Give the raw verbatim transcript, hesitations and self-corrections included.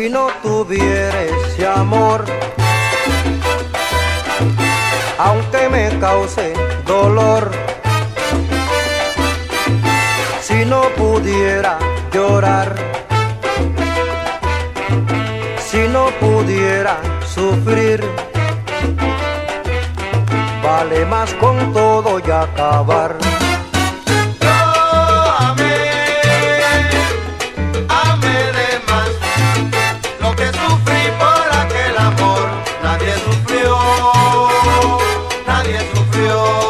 si no tuviera ese amor, aunque me cause dolor, si no pudiera llorar, si no pudiera sufrir, vale más con todo y acabar. Yo amé, amé de más, lo que sufrí por aquel amor, nadie sufrió, nadie sufrió.